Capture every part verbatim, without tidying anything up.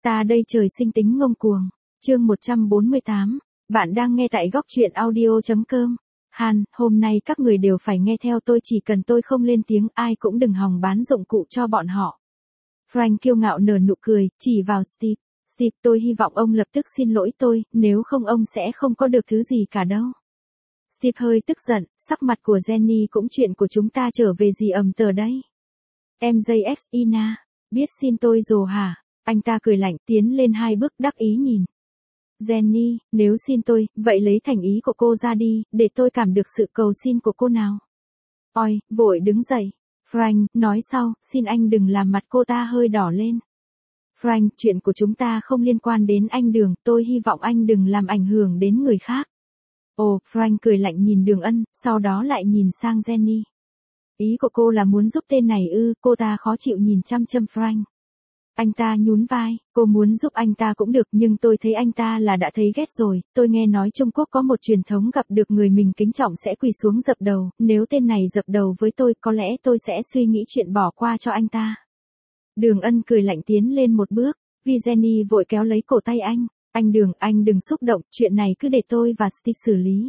Ta đây trời sinh tính ngông cuồng. Chương một trăm bốn mươi tám. Bạn đang nghe tại góc truyện audio.com. Han, hôm nay các người đều phải nghe theo tôi, chỉ cần tôi không lên tiếng ai cũng đừng hòng bán dụng cụ cho bọn họ. Frank kiêu ngạo nở nụ cười, chỉ vào Steve. Steve, tôi hy vọng ông lập tức xin lỗi tôi, nếu không ông sẽ không có được thứ gì cả đâu. Steve hơi tức giận, sắc mặt của Jenny cũng chuyện của chúng ta trở về gì ầm tờ đấy. Em gi ét Ina, biết xin tôi rồi hả? Anh ta cười lạnh tiến lên hai bước đắc ý nhìn. Jenny, nếu xin tôi, vậy lấy thành ý của cô ra đi, để tôi cảm được sự cầu xin của cô nào. Oi, vội đứng dậy. Frank, nói sau, xin anh đừng làm mặt cô ta hơi đỏ lên. Frank, chuyện của chúng ta không liên quan đến anh Đường, tôi hy vọng anh đừng làm ảnh hưởng đến người khác. Ồ, Frank cười lạnh nhìn Đường Ân, sau đó lại nhìn sang Jenny. Ý của cô là muốn giúp tên này ư? Cô ta khó chịu nhìn chăm chăm Frank. Anh ta nhún vai, cô muốn giúp anh ta cũng được, nhưng tôi thấy anh ta là đã thấy ghét rồi. Tôi nghe nói Trung Quốc có một truyền thống gặp được người mình kính trọng sẽ quỳ xuống dập đầu, nếu tên này dập đầu với tôi có lẽ tôi sẽ suy nghĩ chuyện bỏ qua cho anh ta. Đường Ân cười lạnh tiến lên một bước, vì Jenny vội kéo lấy cổ tay anh. Anh Đường, anh đừng xúc động, chuyện này cứ để tôi và Steve xử lý.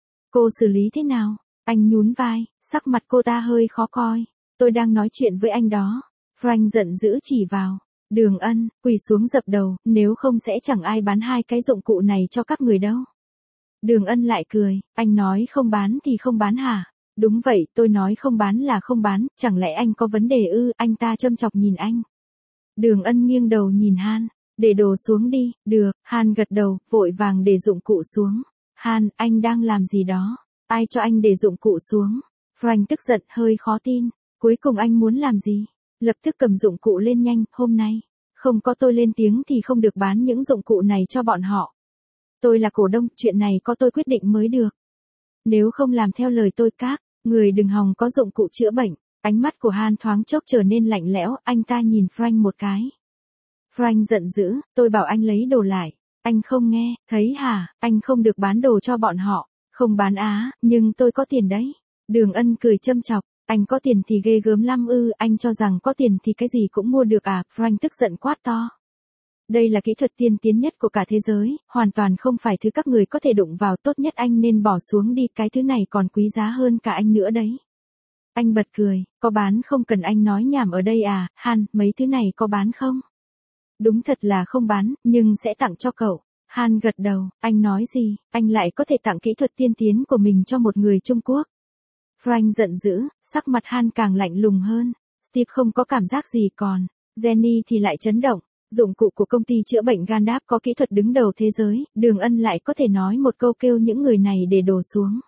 Cô xử lý thế nào? Anh nhún vai, sắc mặt cô ta hơi khó coi. Tôi đang nói chuyện với anh đó. Frank giận dữ chỉ vào. Đường Ân, quỳ xuống dập đầu, nếu không sẽ chẳng ai bán hai cái dụng cụ này cho các người đâu. Đường Ân lại cười, anh nói không bán thì không bán hả? Đúng vậy, tôi nói không bán là không bán, chẳng lẽ anh có vấn đề ư? Anh ta châm chọc nhìn anh. Đường Ân nghiêng đầu nhìn Han, để đồ xuống đi, được, Han gật đầu, vội vàng để dụng cụ xuống. Han, anh đang làm gì đó? Ai cho anh để dụng cụ xuống? Frank tức giận hơi khó tin, cuối cùng anh muốn làm gì? Lập tức cầm dụng cụ lên nhanh, hôm nay, không có tôi lên tiếng thì không được bán những dụng cụ này cho bọn họ. Tôi là cổ đông, chuyện này có tôi quyết định mới được. Nếu không làm theo lời tôi các, người đừng hòng có dụng cụ chữa bệnh. Ánh mắt của Han thoáng chốc trở nên lạnh lẽo, anh ta nhìn Frank một cái. Frank giận dữ, tôi bảo anh lấy đồ lại. Anh không nghe, thấy hả, anh không được bán đồ cho bọn họ. Không bán á, nhưng tôi có tiền đấy. Đường Ân cười châm chọc. Anh có tiền thì ghê gớm lắm ư, anh cho rằng có tiền thì cái gì cũng mua được à? Frank tức giận quát to. Đây là kỹ thuật tiên tiến nhất của cả thế giới, hoàn toàn không phải thứ các người có thể đụng vào, tốt nhất anh nên bỏ xuống đi, cái thứ này còn quý giá hơn cả anh nữa đấy. Anh bật cười, có bán không cần anh nói nhảm ở đây à? Han, mấy thứ này có bán không? Đúng thật là không bán, nhưng sẽ tặng cho cậu. Han gật đầu, anh nói gì, anh lại có thể tặng kỹ thuật tiên tiến của mình cho một người Trung Quốc. Frank giận dữ, sắc mặt Han càng lạnh lùng hơn. Steve không có cảm giác gì còn. Jenny thì lại chấn động. Dụng cụ của công ty chữa bệnh Gandalf có kỹ thuật đứng đầu thế giới, Đường Ân lại có thể nói một câu kêu những người này để đổ xuống.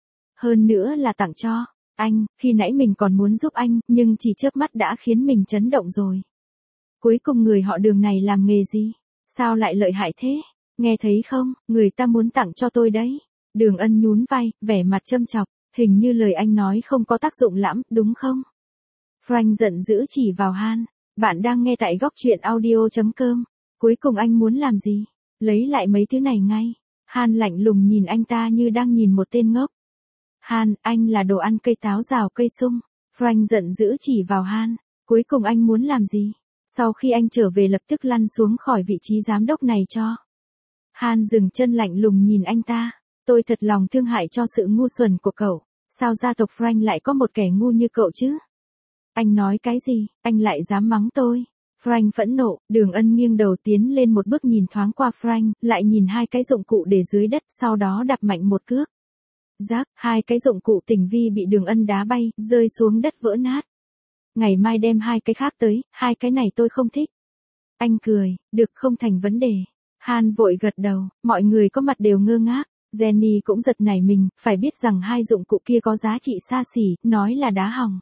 Hơn nữa là tặng cho anh, khi nãy mình còn muốn giúp anh, nhưng chỉ chớp mắt đã khiến mình chấn động rồi. Cuối cùng người họ Đường này làm nghề gì? Sao lại lợi hại thế? Nghe thấy không, người ta muốn tặng cho tôi đấy. Đường Ân nhún vai, vẻ mặt châm chọc. Hình như lời anh nói không có tác dụng lắm, đúng không? Frank giận dữ chỉ vào Han. Bạn đang nghe tại góc truyện audio.com. Cuối cùng anh muốn làm gì? Lấy lại mấy thứ này ngay. Han lạnh lùng nhìn anh ta như đang nhìn một tên ngốc. Han, anh là đồ ăn cây táo rào cây sung. Frank giận dữ chỉ vào Han. Cuối cùng anh muốn làm gì? Sau khi anh trở về lập tức lăn xuống khỏi vị trí giám đốc này cho. Han dừng chân lạnh lùng nhìn anh ta. Tôi thật lòng thương hại cho sự ngu xuẩn của cậu. Sao gia tộc Frank lại có một kẻ ngu như cậu chứ? Anh nói cái gì, anh lại dám mắng tôi? Frank phẫn nộ, Đường Ân nghiêng đầu tiến lên một bước nhìn thoáng qua Frank, lại nhìn hai cái dụng cụ để dưới đất, sau đó đạp mạnh một cước. Rác, hai cái dụng cụ tinh vi bị Đường Ân đá bay, rơi xuống đất vỡ nát. Ngày mai đem hai cái khác tới, hai cái này tôi không thích. Anh cười, được không thành vấn đề. Han vội gật đầu, mọi người có mặt đều ngơ ngác. Jenny cũng giật nảy mình, phải biết rằng hai dụng cụ kia có giá trị xa xỉ, nói là đá hỏng.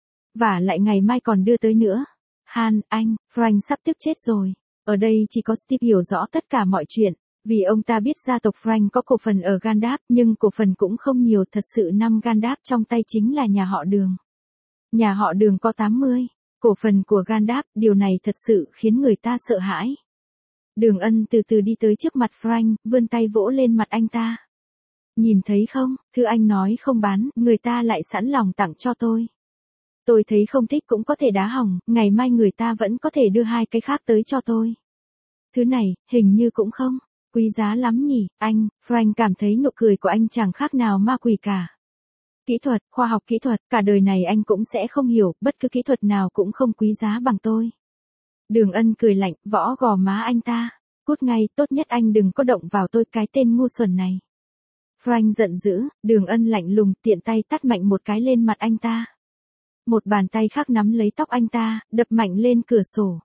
Và lại ngày mai còn đưa tới nữa. Han, anh, Frank sắp tức chết rồi. Ở đây chỉ có Steve hiểu rõ tất cả mọi chuyện, vì ông ta biết gia tộc Frank có cổ phần ở Gandalf, nhưng cổ phần cũng không nhiều, thật sự năm Gandalf trong tay chính là nhà họ Đường. Nhà họ Đường có tám mươi cổ phần của Gandalf, điều này thật sự khiến người ta sợ hãi. Đường Ân từ từ đi tới trước mặt Frank, vươn tay vỗ lên mặt anh ta. Nhìn thấy không, thứ anh nói không bán, người ta lại sẵn lòng tặng cho tôi. Tôi thấy không thích cũng có thể đá hỏng, ngày mai người ta vẫn có thể đưa hai cái khác tới cho tôi. Thứ này, hình như cũng không quý giá lắm nhỉ, anh. Frank cảm thấy nụ cười của anh chẳng khác nào ma quỷ cả. Kỹ thuật, khoa học kỹ thuật, cả đời này anh cũng sẽ không hiểu, bất cứ kỹ thuật nào cũng không quý giá bằng tôi. Đường Ân cười lạnh, võ gò má anh ta. Cút ngay, tốt nhất anh đừng có động vào tôi, cái tên ngu xuẩn này. Frank giận dữ, Đường Ân lạnh lùng, tiện tay tát mạnh một cái lên mặt anh ta. Một bàn tay khác nắm lấy tóc anh ta, đập mạnh lên cửa sổ.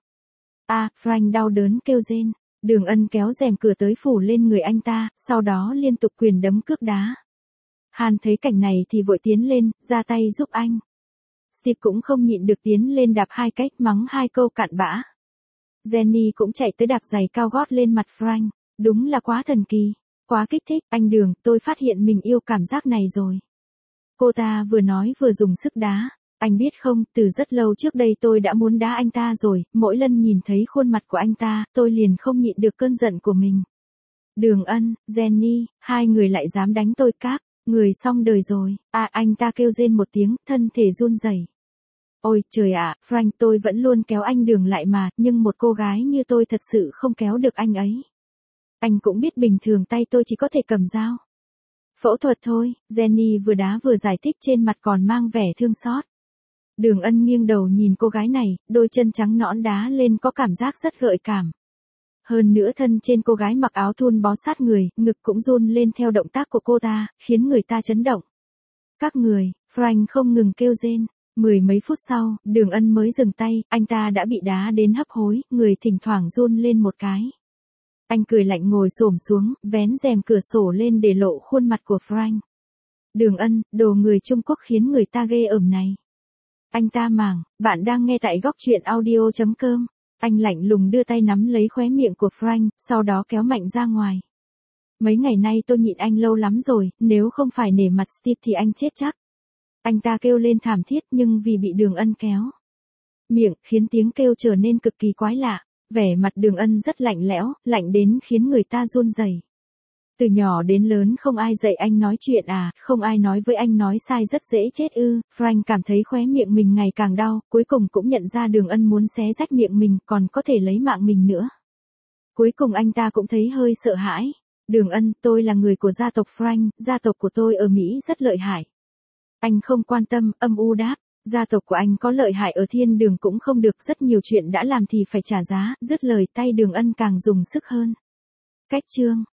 À, Frank đau đớn kêu rên. Đường Ân kéo rèm cửa tới phủ lên người anh ta, sau đó liên tục quyền đấm cước đá. Han thấy cảnh này thì vội tiến lên, ra tay giúp anh. Steve cũng không nhịn được tiến lên đạp hai cách, mắng hai câu cặn bã. Jenny cũng chạy tới đạp giày cao gót lên mặt Frank. Đúng là quá thần kỳ, quá kích thích. Anh Đường, tôi phát hiện mình yêu cảm giác này rồi. Cô ta vừa nói vừa dùng sức đá. Anh biết không, từ rất lâu trước đây tôi đã muốn đá anh ta rồi, mỗi lần nhìn thấy khuôn mặt của anh ta, tôi liền không nhịn được cơn giận của mình. Đường Ân, Jenny, hai người lại dám đánh tôi các, người xong đời rồi. À, anh ta kêu rên một tiếng, thân thể run rẩy. Ôi trời ạ, Frank, tôi vẫn luôn kéo anh Đường lại mà, nhưng một cô gái như tôi thật sự không kéo được anh ấy. Anh cũng biết bình thường tay tôi chỉ có thể cầm dao. Phẫu thuật thôi, Jenny vừa đá vừa giải thích, trên mặt còn mang vẻ thương xót. Đường Ân nghiêng đầu nhìn cô gái này, đôi chân trắng nõn đá lên có cảm giác rất gợi cảm. Hơn nữa thân trên cô gái mặc áo thun bó sát người, ngực cũng run lên theo động tác của cô ta, khiến người ta chấn động. Các người, Frank không ngừng kêu rên. Mười mấy phút sau, Đường Ân mới dừng tay, anh ta đã bị đá đến hấp hối, người thỉnh thoảng run lên một cái. Anh cười lạnh ngồi xổm xuống, vén rèm cửa sổ lên để lộ khuôn mặt của Frank. Đường Ân, đồ người Trung Quốc khiến người ta ghê ởm này. Anh ta màng, bạn đang nghe tại góc truyện audio chấm com. Anh lạnh lùng đưa tay nắm lấy khóe miệng của Frank, sau đó kéo mạnh ra ngoài. Mấy ngày nay tôi nhịn anh lâu lắm rồi, nếu không phải nể mặt Steve thì anh chết chắc. Anh ta kêu lên thảm thiết, nhưng vì bị Đường Ân kéo miệng, khiến tiếng kêu trở nên cực kỳ quái lạ. Vẻ mặt Đường Ân rất lạnh lẽo, lạnh đến khiến người ta run rẩy. Từ nhỏ đến lớn không ai dạy anh nói chuyện à, không ai nói với anh nói sai rất dễ chết ư. Frank cảm thấy khóe miệng mình ngày càng đau, cuối cùng cũng nhận ra Đường Ân muốn xé rách miệng mình, còn có thể lấy mạng mình nữa. Cuối cùng anh ta cũng thấy hơi sợ hãi. Đường Ân, tôi là người của gia tộc Frank, gia tộc của tôi ở Mỹ rất lợi hại. Anh không quan tâm, âm u đáp. Gia tộc của anh có lợi hại ở thiên đường cũng không được, rất nhiều chuyện đã làm thì phải trả giá. Dứt lời tay Đường Ân càng dùng sức hơn. Cách chương